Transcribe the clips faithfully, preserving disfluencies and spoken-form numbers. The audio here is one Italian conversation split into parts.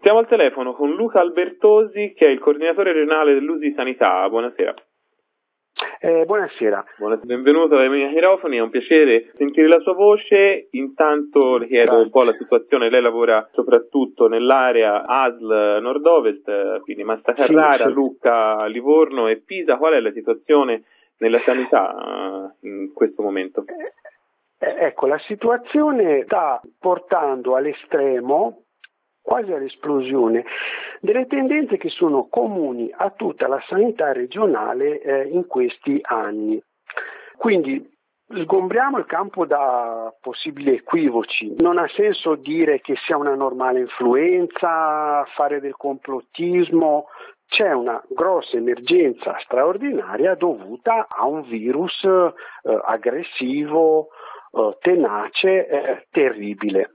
Siamo al telefono con Luca Albertosi, che è il coordinatore regionale dell'U S I Sanità. Buonasera. Eh, buonasera. Buonasera. Benvenuto ai miei microfoni, è un piacere sentire la sua voce. Intanto le chiedo Grazie. un po' la situazione. Lei lavora soprattutto nell'area A S L nord-ovest, quindi Massa Carrara, sì, sì. Lucca, Livorno e Pisa. Qual è la situazione nella sanità in questo momento? Eh, ecco, la situazione sta portando all'estremo, quasi all'esplosione, delle tendenze che sono comuni a tutta la sanità regionale eh, in questi anni. Quindi sgombriamo il campo da possibili equivoci. Non ha senso dire che sia una normale influenza, fare del complottismo. C'è una grossa emergenza straordinaria dovuta a un virus eh, aggressivo, eh, tenace, eh, terribile.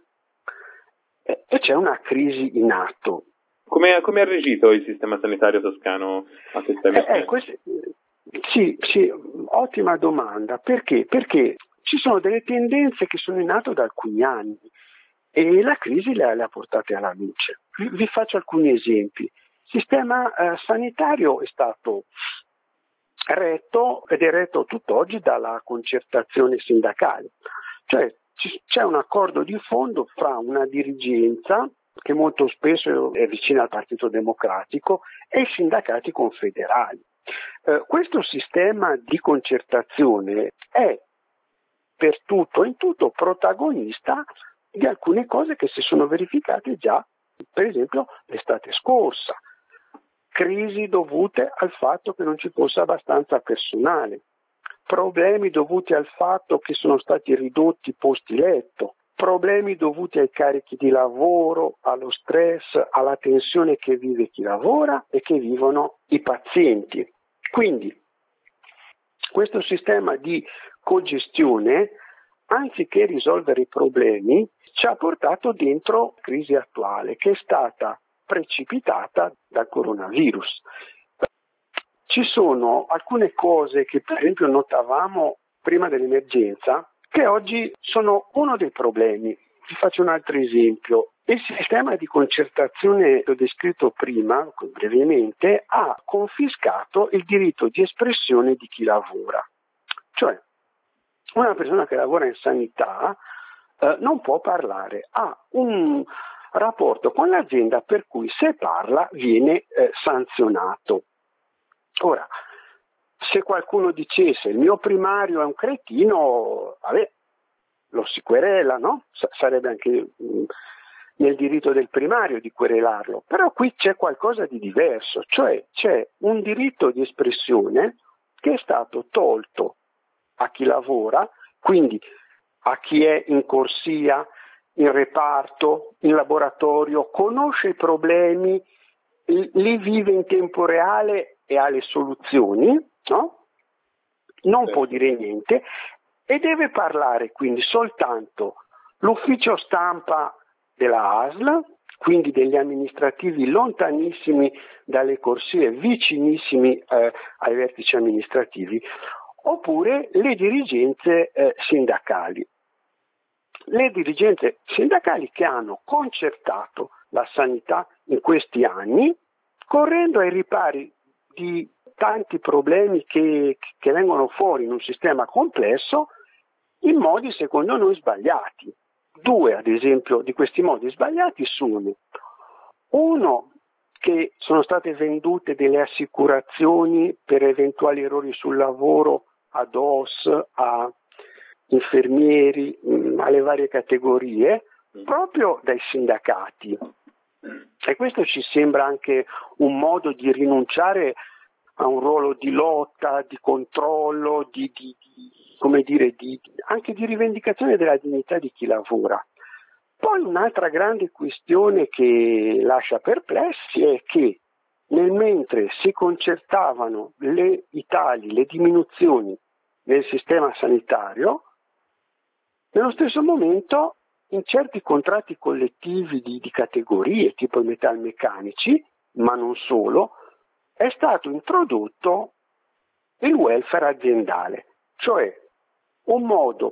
E c'è una crisi in atto. Come, come ha reagito il sistema sanitario toscano a questa emergenza? Eh, questo, sì, sì, ottima domanda. Perché? Perché ci sono delle tendenze che sono in atto da alcuni anni e la crisi le, le ha portate alla luce. Vi, vi faccio alcuni esempi. Il sistema eh, sanitario è stato retto ed è retto tutt'oggi dalla concertazione sindacale. Cioè c'è un accordo di fondo fra una dirigenza che molto spesso è vicina al Partito Democratico e i sindacati confederali. Eh, questo sistema di concertazione è per tutto e in tutto protagonista di alcune cose che si sono verificate già, per esempio l'estate scorsa, crisi dovute al fatto che non ci fosse abbastanza personale, problemi dovuti al fatto che sono stati ridotti posti letto, problemi dovuti ai carichi di lavoro, allo stress, alla tensione che vive chi lavora e che vivono i pazienti. Quindi questo sistema di cogestione, anziché risolvere i problemi, ci ha portato dentro la crisi attuale, che è stata precipitata dal coronavirus. Ci sono alcune cose che per esempio notavamo prima dell'emergenza che oggi sono uno dei problemi. Vi faccio un altro esempio. Il sistema di concertazione che ho descritto prima, brevemente, ha confiscato il diritto di espressione di chi lavora. Cioè, una persona che lavora in sanità eh, non può parlare, ha un rapporto con l'azienda per cui se parla viene eh, sanzionato. Ora, se qualcuno dicesse il mio primario è un cretino, vabbè, lo si querela, no? S- sarebbe anche mh, nel diritto del primario di querelarlo, però qui c'è qualcosa di diverso, cioè c'è un diritto di espressione che è stato tolto a chi lavora, quindi a chi è in corsia, in reparto, in laboratorio, conosce i problemi, li vive in tempo reale e ha le soluzioni, no? Non può dire niente e deve parlare quindi soltanto l'ufficio stampa della A S L, quindi degli amministrativi lontanissimi dalle corsie, vicinissimi eh, ai vertici amministrativi, oppure le dirigenze eh, sindacali. Le dirigenze sindacali che hanno concertato la sanità in questi anni, correndo ai ripari di tanti problemi che, che vengono fuori in un sistema complesso, in modi secondo noi sbagliati. Due, ad esempio, di questi modi sbagliati sono: uno, che sono state vendute delle assicurazioni per eventuali errori sul lavoro ad O S, a infermieri, mh, alle varie categorie, proprio dai sindacati. E questo ci sembra anche un modo di rinunciare a un ruolo di lotta, di controllo, di, di, di come dire, di, anche di rivendicazione della dignità di chi lavora. Poi un'altra grande questione che lascia perplessi è che nel mentre si concertavano le, i tagli, le diminuzioni nel sistema sanitario, nello stesso momento in certi contratti collettivi di, di categorie, tipo i metalmeccanici, ma non solo, è stato introdotto il welfare aziendale, cioè un modo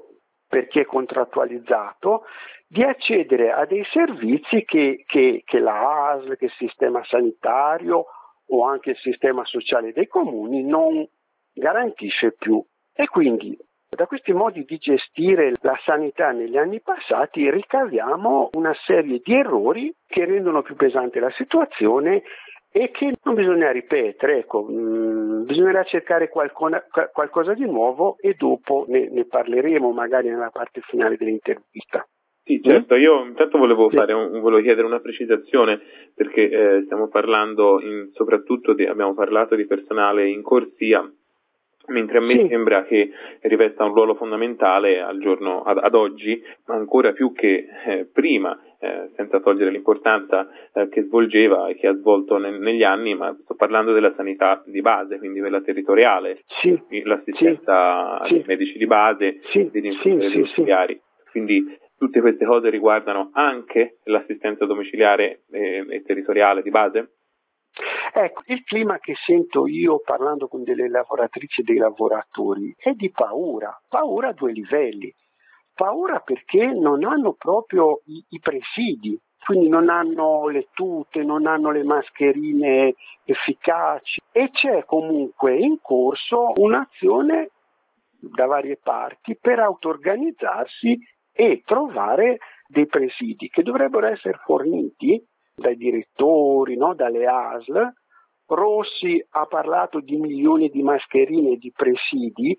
per chi è contrattualizzato, di accedere a dei servizi che, che, che la A S L, che il sistema sanitario o anche il sistema sociale dei comuni non garantisce più. E quindi da questi modi di gestire la sanità negli anni passati ricaviamo una serie di errori che rendono più pesante la situazione e che non bisogna ripetere. Ecco, mh, bisognerà cercare qualcona, qualcosa di nuovo e dopo ne, ne parleremo magari nella parte finale dell'intervista. Sì, certo, io intanto volevo fare un, volevo chiedere una precisazione perché eh, stiamo parlando in, soprattutto di, abbiamo parlato di personale in corsia, mentre a me sì. sembra che rivesta un ruolo fondamentale al giorno, ad, ad oggi, ma ancora più che eh, prima, eh, senza togliere l'importanza eh, che svolgeva e che ha svolto ne, negli anni, ma sto parlando della sanità di base, quindi quella territoriale, sì. l'assistenza sì. ai medici di base, sì. degli infermieri sì, domiciliari. Sì. Quindi tutte queste cose riguardano anche l'assistenza domiciliare e, e territoriale di base? Ecco, il clima che sento io parlando con delle lavoratrici e dei lavoratori è di paura, paura a due livelli. Paura perché non hanno proprio i, i presidi, quindi non hanno le tute, non hanno le mascherine efficaci e c'è comunque in corso un'azione da varie parti per auto-organizzarsi e trovare dei presidi che dovrebbero essere forniti dai direttori, no? Dalle A S L. Rossi ha parlato di milioni di mascherine e di presidi,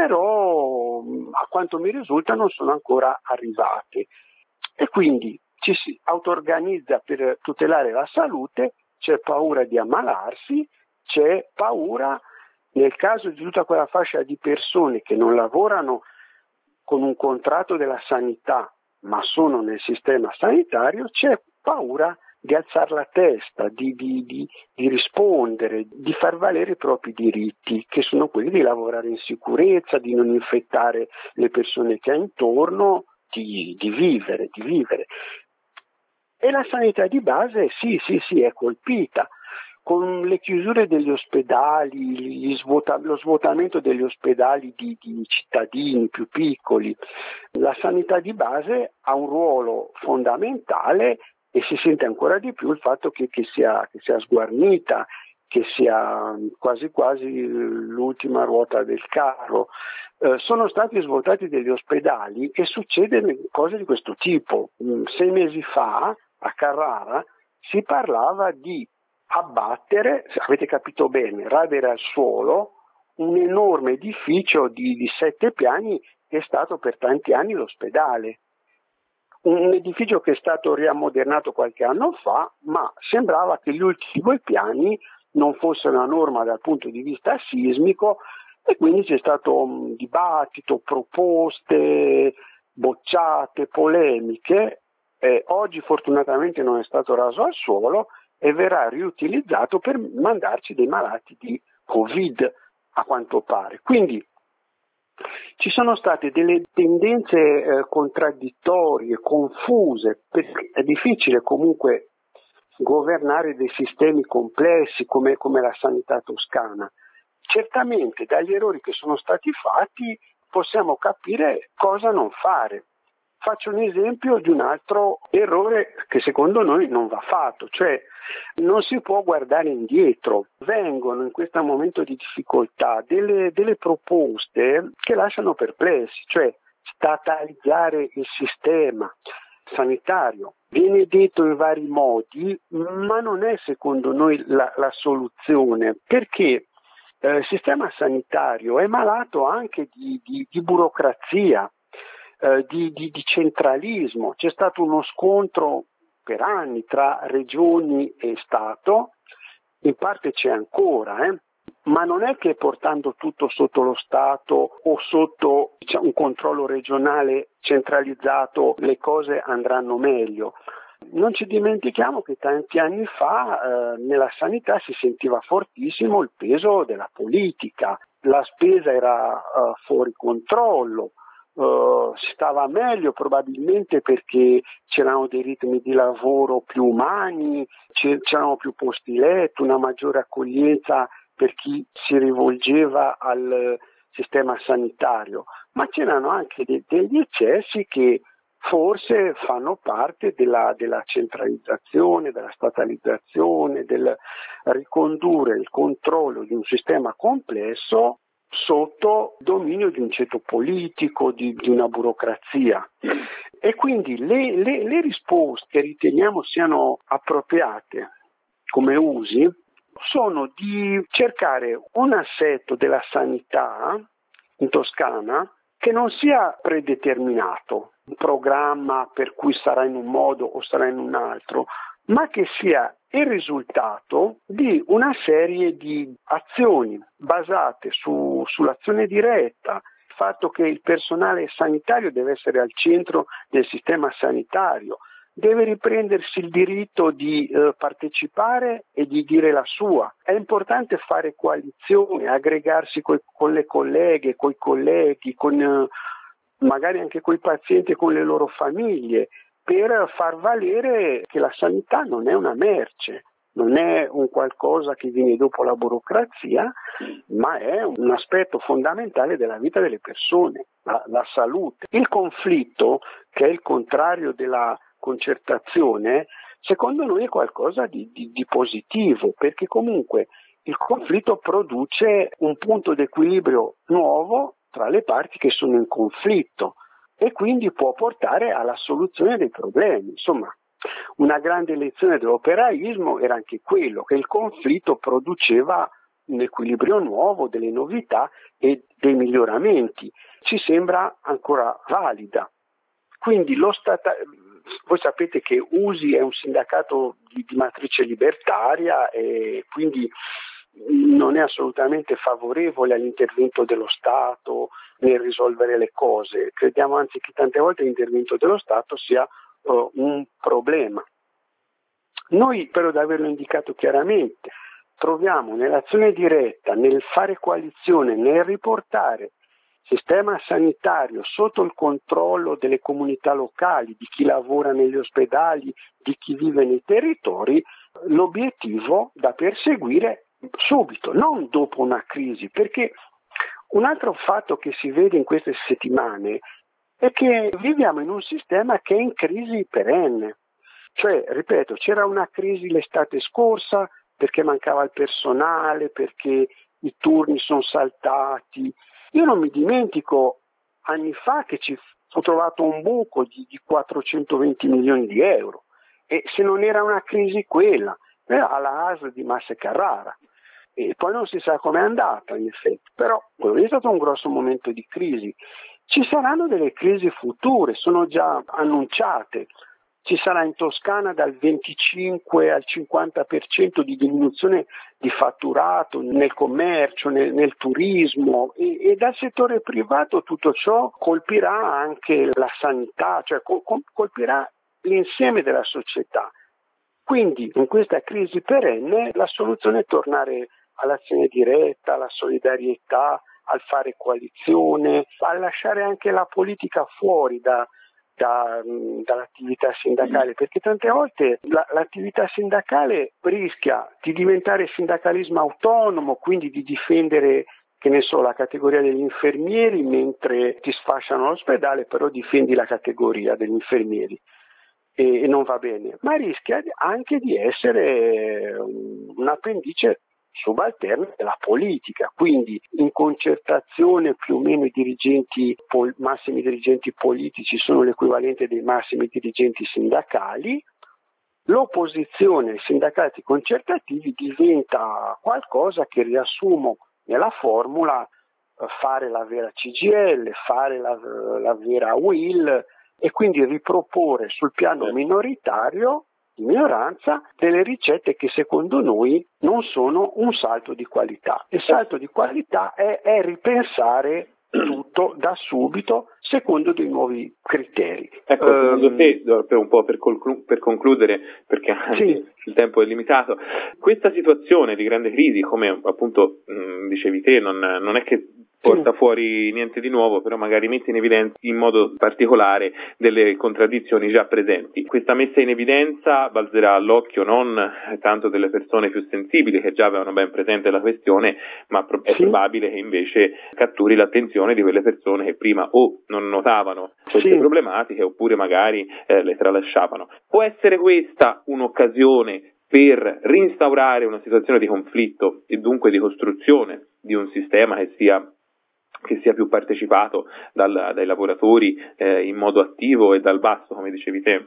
però a quanto mi risulta non sono ancora arrivate. E quindi ci si auto-organizza per tutelare la salute, c'è paura di ammalarsi, c'è paura nel caso di tutta quella fascia di persone che non lavorano con un contratto della sanità, ma sono nel sistema sanitario, c'è paura di alzare la testa, di, di, di, di rispondere, di far valere i propri diritti, che sono quelli di lavorare in sicurezza, di non infettare le persone che ha intorno, di, di vivere, di vivere. E la sanità di base sì, sì, sì, è colpita. Con le chiusure degli ospedali, gli svota- lo svuotamento degli ospedali di, di cittadini più piccoli, la sanità di base ha un ruolo fondamentale e si sente ancora di più il fatto che, che, sia, che sia sguarnita, che sia quasi quasi l'ultima ruota del carro. Eh, sono stati svuotati degli ospedali e succede cose di questo tipo. Sei mesi fa a Carrara si parlava di abbattere, avete capito bene, radere al suolo un enorme edificio di, di sette piani che è stato per tanti anni l'ospedale. Un edificio che è stato riammodernato qualche anno fa, ma sembrava che gli ultimi due piani non fossero a norma dal punto di vista sismico e quindi c'è stato un dibattito, proposte, bocciate, polemiche. Eh, oggi fortunatamente non è stato raso al suolo e verrà riutilizzato per mandarci dei malati di Covid, a quanto pare. Quindi ci sono state delle tendenze eh, contraddittorie, confuse, perché è difficile comunque governare dei sistemi complessi come, come la sanità toscana. Certamente dagli errori che sono stati fatti possiamo capire cosa non fare. Faccio un esempio di un altro errore che secondo noi non va fatto, cioè non si può guardare indietro. Vengono in questo momento di difficoltà delle, delle proposte che lasciano perplessi, cioè statalizzare il sistema sanitario. Viene detto in vari modi, ma non è secondo noi la, la soluzione, perché eh, il sistema sanitario è malato anche di, di, di burocrazia. Eh, di, di, di centralismo. C'è stato uno scontro per anni tra regioni e Stato, in parte c'è ancora, eh? Ma non è che portando tutto sotto lo Stato o sotto diciamo, un controllo regionale centralizzato le cose andranno meglio. Non ci dimentichiamo che tanti anni fa eh, nella sanità si sentiva fortissimo il peso della politica, la spesa era eh, fuori controllo. Uh, stava meglio probabilmente perché c'erano dei ritmi di lavoro più umani, c'erano più posti letto, una maggiore accoglienza per chi si rivolgeva al sistema sanitario, ma c'erano anche de- degli eccessi che forse fanno parte della, della centralizzazione, della statalizzazione, del ricondurre il controllo di un sistema complesso sotto dominio di un ceto politico, di, di una burocrazia. E quindi le, le, le risposte che riteniamo siano appropriate come usi sono di cercare un assetto della sanità in Toscana che non sia predeterminato, un programma per cui sarà in un modo o sarà in un altro, ma che sia il risultato di una serie di azioni basate su, sull'azione diretta, il fatto che il personale sanitario deve essere al centro del sistema sanitario, deve riprendersi il diritto di eh, partecipare e di dire la sua. È importante fare coalizioni, aggregarsi coi, con le colleghe, coi colleghi, con eh, magari anche coi pazienti e con le loro famiglie, per far valere che la sanità non è una merce, non è un qualcosa che viene dopo la burocrazia, ma è un aspetto fondamentale della vita delle persone, la, la salute. Il conflitto, che è il contrario della concertazione, secondo noi è qualcosa di, di, di positivo, perché comunque il conflitto produce un punto d'equilibrio nuovo tra le parti che sono in conflitto e quindi può portare alla soluzione dei problemi. Insomma, una grande lezione dell'operaismo era anche quello, che il conflitto produceva un equilibrio nuovo, delle novità e dei miglioramenti. Ci sembra ancora valida. Quindi lo stata... voi sapete che U S I è un sindacato di, di matrice libertaria e quindi non è assolutamente favorevole all'intervento dello Stato nel risolvere le cose. Crediamo anzi che tante volte l'intervento dello Stato sia uh, un problema. Noi, però, da averlo indicato chiaramente, troviamo nell'azione diretta, nel fare coalizione, nel riportare il sistema sanitario sotto il controllo delle comunità locali, di chi lavora negli ospedali, di chi vive nei territori, l'obiettivo da perseguire subito, non dopo una crisi, perché un altro fatto che si vede in queste settimane è che viviamo in un sistema che è in crisi perenne. Cioè, ripeto, c'era una crisi l'estate scorsa perché mancava il personale, perché i turni sono saltati. Io non mi dimentico anni fa che ci fu trovato un buco di, di quattrocentoventi milioni di euro e se non era una crisi quella, era la A S L di Massa Carrara. E poi non si sa com'è andata in effetti, però quello è stato un grosso momento di crisi. Ci saranno delle crisi future, sono già annunciate. Ci sarà in Toscana dal venticinque al cinquanta per cento di diminuzione di fatturato nel commercio, nel, nel turismo e, e dal settore privato tutto ciò colpirà anche la sanità, cioè col, colpirà l'insieme della società. Quindi in questa crisi perenne la soluzione è tornare all'azione diretta, alla solidarietà, al fare coalizione, a lasciare anche la politica fuori da, da, dall'attività sindacale, perché tante volte la, l'attività sindacale rischia di diventare sindacalismo autonomo, quindi di difendere, che ne so, la categoria degli infermieri mentre ti sfasciano all'ospedale, però difendi la categoria degli infermieri. E, e non va bene, ma rischia anche di essere un appendice subalterno della politica, quindi in concertazione più o meno i dirigenti, pol, massimi dirigenti politici sono l'equivalente dei massimi dirigenti sindacali, l'opposizione ai sindacati concertativi diventa qualcosa che riassumo nella formula fare la vera C G I L, fare la, la vera U I L e quindi riproporre sul piano minoritario di minoranza delle ricette che secondo noi non sono un salto di qualità. Il salto di qualità è, è ripensare tutto da subito secondo dei nuovi criteri. Ecco, secondo te, per un po' per, conclu- per concludere, perché sì. il tempo è limitato, questa situazione di grande crisi, come appunto mh, dicevi te, non, non è che porta fuori niente di nuovo, però magari mette in evidenza in modo particolare delle contraddizioni già presenti. Questa messa in evidenza balzerà all'occhio non tanto delle persone più sensibili che già avevano ben presente la questione, ma è sì. probabile che invece catturi l'attenzione di quelle persone che prima o non notavano queste sì. problematiche oppure magari eh, le tralasciavano. Può essere questa un'occasione per reinstaurare una situazione di conflitto e dunque di costruzione di un sistema che sia che sia più partecipato dal, dai lavoratori eh, in modo attivo e dal basso, come dicevi te?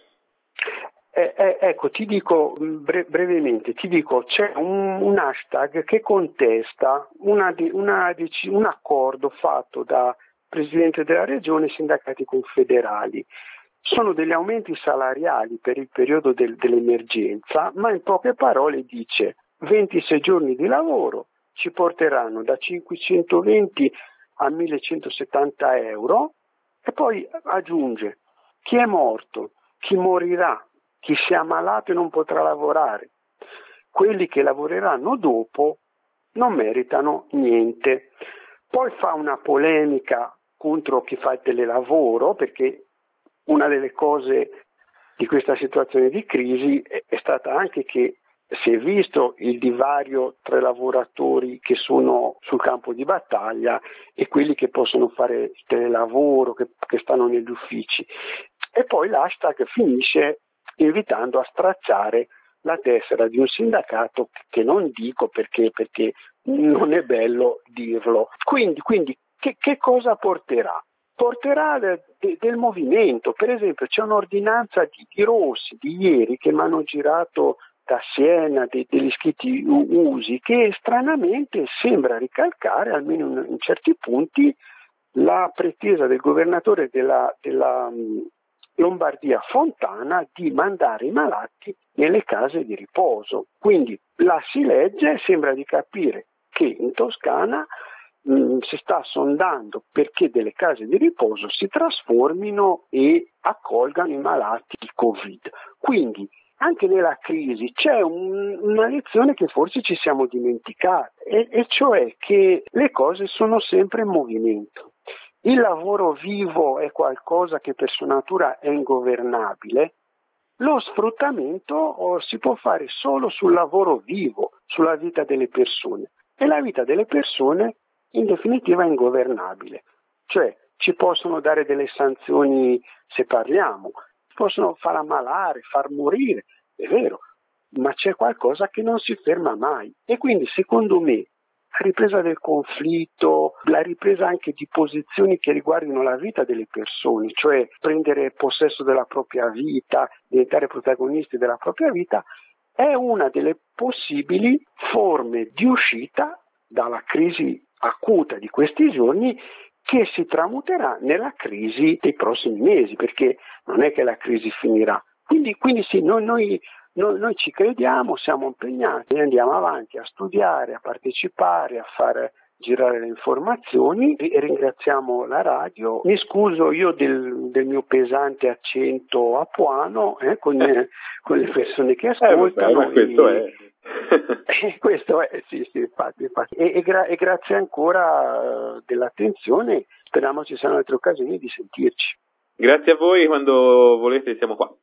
Eh, eh, ecco, ti dico bre- brevemente, ti dico, c'è un, un hashtag che contesta una, una, un accordo fatto da Presidente della Regione e sindacati confederali. Sono degli aumenti salariali per il periodo del, dell'emergenza, ma in poche parole dice ventisei giorni di lavoro ci porteranno da cinquecentoventi a millecentosettanta euro e poi aggiunge chi è morto, chi morirà, chi si è ammalato e non potrà lavorare. Quelli che lavoreranno dopo non meritano niente. Poi fa una polemica contro chi fa il telelavoro, perché una delle cose di questa situazione di crisi è, è stata anche che si è visto il divario tra i lavoratori che sono sul campo di battaglia e quelli che possono fare il telelavoro, che, che stanno negli uffici. E poi l'hashtag finisce invitando a stracciare la tessera di un sindacato che non dico perché, perché non è bello dirlo. Quindi, quindi che, che cosa porterà? Porterà de, de, del movimento. Per esempio c'è un'ordinanza di, di Rossi di ieri che mi hanno girato da Siena, de, degli scritti usi, che stranamente sembra ricalcare, almeno in, in certi punti, la pretesa del governatore della, della um, Lombardia Fontana di mandare i malati nelle case di riposo. Quindi la si legge e sembra di capire che in Toscana mh, si sta sondando perché delle case di riposo si trasformino e accolgano i malati di Covid. Quindi anche nella crisi c'è un, una lezione che forse ci siamo dimenticate, e, e cioè che le cose sono sempre in movimento. Il lavoro vivo è qualcosa che per sua natura è ingovernabile. Lo sfruttamento oh, si può fare solo sul lavoro vivo, sulla vita delle persone. E la vita delle persone in definitiva è ingovernabile. Cioè ci possono dare delle sanzioni se parliamo, possono far ammalare, far morire, è vero, ma c'è qualcosa che non si ferma mai. E quindi secondo me la ripresa del conflitto, la ripresa anche di posizioni che riguardino la vita delle persone, cioè prendere possesso della propria vita, diventare protagonisti della propria vita, è una delle possibili forme di uscita dalla crisi acuta di questi giorni, che si tramuterà nella crisi dei prossimi mesi, perché non è che la crisi finirà. Quindi, quindi sì, noi, noi, noi, noi ci crediamo, siamo impegnati, andiamo avanti a studiare, a partecipare, a fare girare le informazioni e ringraziamo la radio. Mi scuso io del, del mio pesante accento apuano eh, con, eh, con le persone che ascoltano. Eh, vabbè, questo e... è... E questo è, sì, sì, infatti, infatti. E, e, gra- e grazie ancora uh, dell'attenzione, speriamo ci siano altre occasioni di sentirci. Grazie a voi, quando volete siamo qua.